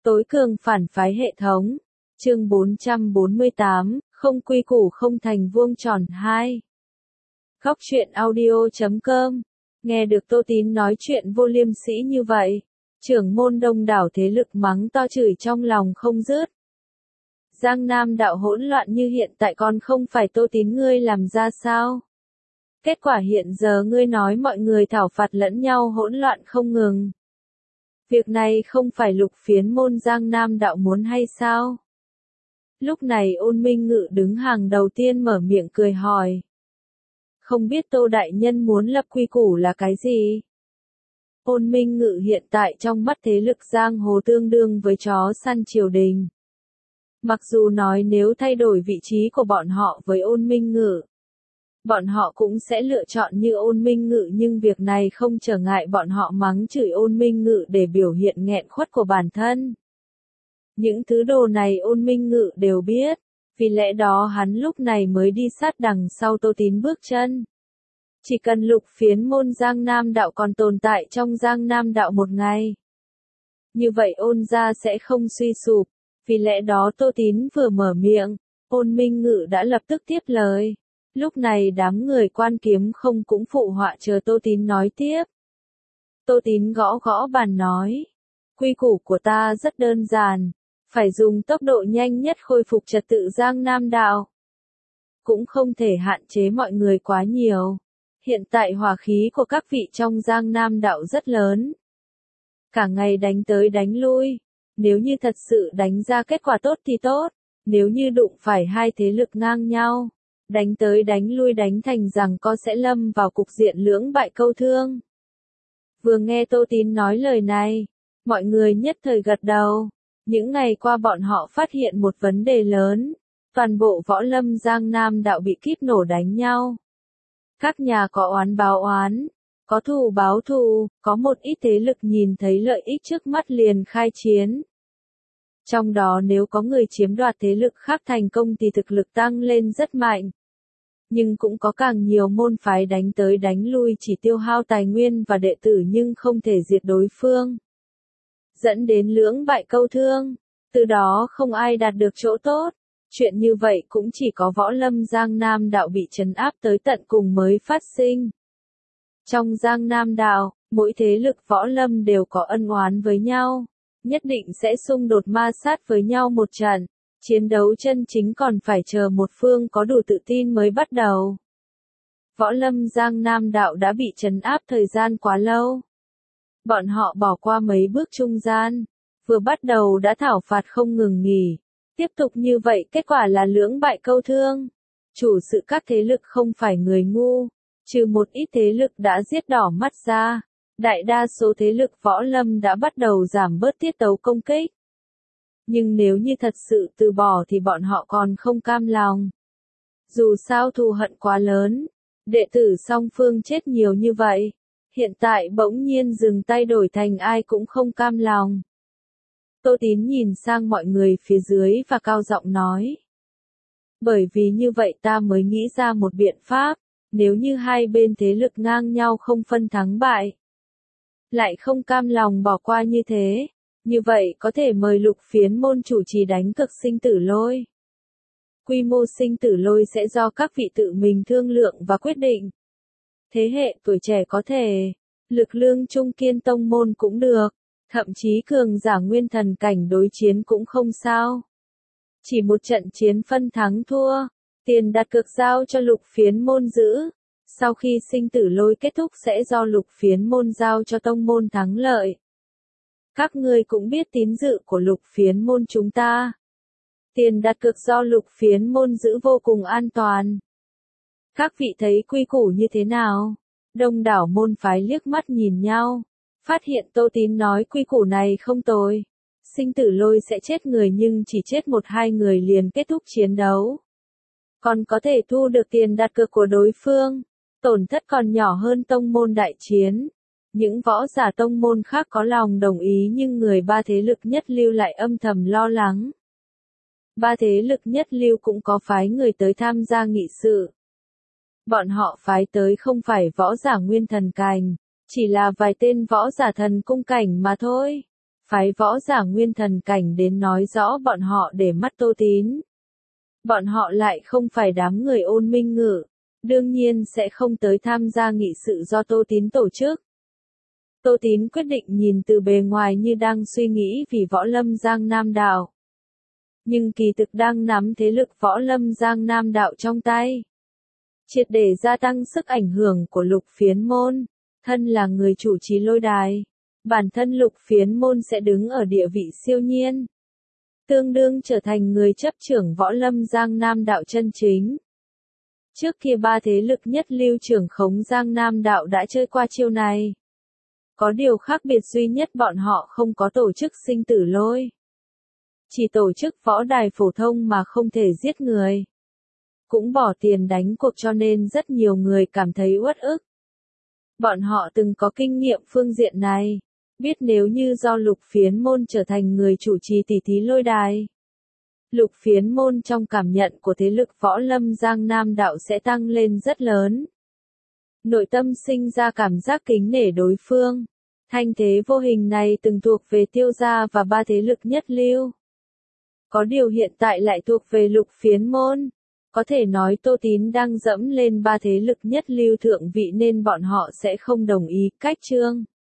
Tối cường phản phái hệ thống. Chương 448, không quy củ không thành vuông tròn 2. Góc truyện audio.com. Nghe được Tô Tín nói chuyện vô liêm sỉ như vậy, trưởng môn đông đảo thế lực mắng to chửi trong lòng không dứt. Giang Nam đạo hỗn loạn như hiện tại còn không phải Tô Tín ngươi làm ra sao? Kết quả hiện giờ ngươi nói mọi người thảo phạt lẫn nhau hỗn loạn không ngừng. Việc này không phải Lục Phiến môn Giang Nam đạo muốn hay sao? Lúc này Ôn Minh Ngự đứng hàng đầu tiên mở miệng cười hỏi. Không biết Tô Đại Nhân muốn lập quy củ là cái gì? Ôn Minh Ngự hiện tại trong mắt thế lực giang hồ tương đương với chó săn triều đình. Mặc dù nói nếu thay đổi vị trí của bọn họ với Ôn Minh Ngự, bọn họ cũng sẽ lựa chọn như Ôn Minh Ngự, nhưng việc này không trở ngại bọn họ mắng chửi Ôn Minh Ngự để biểu hiện nghẹn khuất của bản thân. Những thứ đồ này Ôn Minh Ngự đều biết, vì lẽ đó hắn lúc này mới đi sát đằng sau Tô Tín bước chân. Chỉ cần Lục Phiến môn Giang Nam đạo còn tồn tại trong Giang Nam đạo một ngày, như vậy Ôn gia sẽ không suy sụp, vì lẽ đó Tô Tín vừa mở miệng, Ôn Minh Ngự đã lập tức tiếp lời. Lúc này đám người Quan Kiếm Không cũng phụ họa chờ Tô Tín nói tiếp. Tô Tín gõ gõ bàn nói, quy củ của ta rất đơn giản, phải dùng tốc độ nhanh nhất khôi phục trật tự Giang Nam đạo. Cũng không thể hạn chế mọi người quá nhiều. Hiện tại hỏa khí của các vị trong Giang Nam đạo rất lớn. Cả ngày đánh tới đánh lui, nếu như thật sự đánh ra kết quả tốt thì tốt, nếu như đụng phải hai thế lực ngang nhau, đánh tới đánh lui đánh thành rằng có sẽ lâm vào cục diện lưỡng bại câu thương. Vừa nghe Tô Tín nói lời này, mọi người nhất thời gật đầu. Những ngày qua bọn họ phát hiện một vấn đề lớn, toàn bộ võ lâm Giang Nam đạo bị kíp nổ đánh nhau. Các nhà có oán báo oán, có thù báo thù, có một ít thế lực nhìn thấy lợi ích trước mắt liền khai chiến. Trong đó nếu có người chiếm đoạt thế lực khác thành công thì thực lực tăng lên rất mạnh. Nhưng cũng có càng nhiều môn phái đánh tới đánh lui chỉ tiêu hao tài nguyên và đệ tử nhưng không thể diệt đối phương. Dẫn đến lưỡng bại câu thương, từ đó không ai đạt được chỗ tốt. Chuyện như vậy cũng chỉ có võ lâm Giang Nam đạo bị trấn áp tới tận cùng mới phát sinh. Trong Giang Nam đạo, mỗi thế lực võ lâm đều có ân oán với nhau, nhất định sẽ xung đột ma sát với nhau một trận. Chiến đấu chân chính còn phải chờ một phương có đủ tự tin mới bắt đầu. Võ lâm Giang Nam đạo đã bị trấn áp thời gian quá lâu. Bọn họ bỏ qua mấy bước trung gian, vừa bắt đầu đã thảo phạt không ngừng nghỉ. Tiếp tục như vậy kết quả là lưỡng bại câu thương. Chủ sự các thế lực không phải người ngu, trừ một ít thế lực đã giết đỏ mắt ra. Đại đa số thế lực võ lâm đã bắt đầu giảm bớt tiết tấu công kích. Nhưng nếu như thật sự từ bỏ thì bọn họ còn không cam lòng. Dù sao thù hận quá lớn, đệ tử song phương chết nhiều như vậy, hiện tại bỗng nhiên dừng tay đổi thành ai cũng không cam lòng. Tô Tín nhìn sang mọi người phía dưới và cao giọng nói. Bởi vì như vậy ta mới nghĩ ra một biện pháp, nếu như hai bên thế lực ngang nhau không phân thắng bại, lại không cam lòng bỏ qua như thế, như vậy có thể mời Lục Phiến môn chủ trì đánh cực sinh tử lôi. Quy mô sinh tử lôi sẽ do các vị tự mình thương lượng và quyết định. Thế hệ tuổi trẻ có thể, lực lương trung kiên tông môn cũng được, thậm chí cường giả nguyên thần cảnh đối chiến cũng không sao. Chỉ một trận chiến phân thắng thua, tiền đặt cược giao cho Lục Phiến môn giữ. Sau khi sinh tử lôi kết thúc sẽ do Lục Phiến môn giao cho tông môn thắng lợi. Các ngươi cũng biết tín dự của Lục Phiến môn chúng ta. Tiền đặt cược do Lục Phiến môn giữ vô cùng an toàn. Các vị thấy quy củ như thế nào? Đông đảo môn phái liếc mắt nhìn nhau, phát hiện Tô Tín nói quy củ này không tồi. Sinh tử lôi sẽ chết người nhưng chỉ chết một hai người liền kết thúc chiến đấu. Còn có thể thu được tiền đặt cược của đối phương, tổn thất còn nhỏ hơn tông môn đại chiến. Những võ giả tông môn khác có lòng đồng ý nhưng người ba thế lực nhất lưu lại âm thầm lo lắng. Ba thế lực nhất lưu cũng có phái người tới tham gia nghị sự. Bọn họ phái tới không phải võ giả nguyên thần cảnh, chỉ là vài tên võ giả thần cung cảnh mà thôi. phái võ giả nguyên thần cảnh đến nói rõ bọn họ để mắt Tô Tín. Bọn họ lại không phải đám người Ôn Minh Ngự, đương nhiên sẽ không tới tham gia nghị sự do Tô Tín tổ chức. Tô Tín quyết định nhìn từ bề ngoài như đang suy nghĩ vì võ lâm Giang Nam Đạo. Nhưng kỳ thực đang nắm thế lực võ lâm Giang Nam Đạo trong tay. Triệt để gia tăng sức ảnh hưởng của Lục Phiến Môn, thân là người chủ trì lôi đài. Bản thân Lục Phiến Môn sẽ đứng ở địa vị siêu nhiên. Tương đương trở thành người chấp trưởng võ lâm Giang Nam Đạo chân chính. Trước kia ba thế lực nhất lưu trưởng khống Giang Nam Đạo đã chơi qua chiêu này. Có điều khác biệt duy nhất bọn họ không có tổ chức sinh tử lôi. Chỉ tổ chức võ đài phổ thông mà không thể giết người. Cũng bỏ tiền đánh cuộc cho nên rất nhiều người cảm thấy uất ức. Bọn họ từng có kinh nghiệm phương diện này. Biết nếu như do Lục Phiến Môn trở thành người chủ trì tỷ thí lôi đài. Lục Phiến Môn trong cảm nhận của thế lực võ lâm Giang Nam Đạo sẽ tăng lên rất lớn. Nội tâm sinh ra cảm giác kính nể đối phương. Thanh thế vô hình này từng thuộc về Tiêu gia và ba thế lực nhất lưu. Có điều hiện tại lại thuộc về Lục Phiến Môn. Có thể nói Tô Tín đang dẫm lên ba thế lực nhất lưu thượng vị nên bọn họ sẽ không đồng ý cách trương.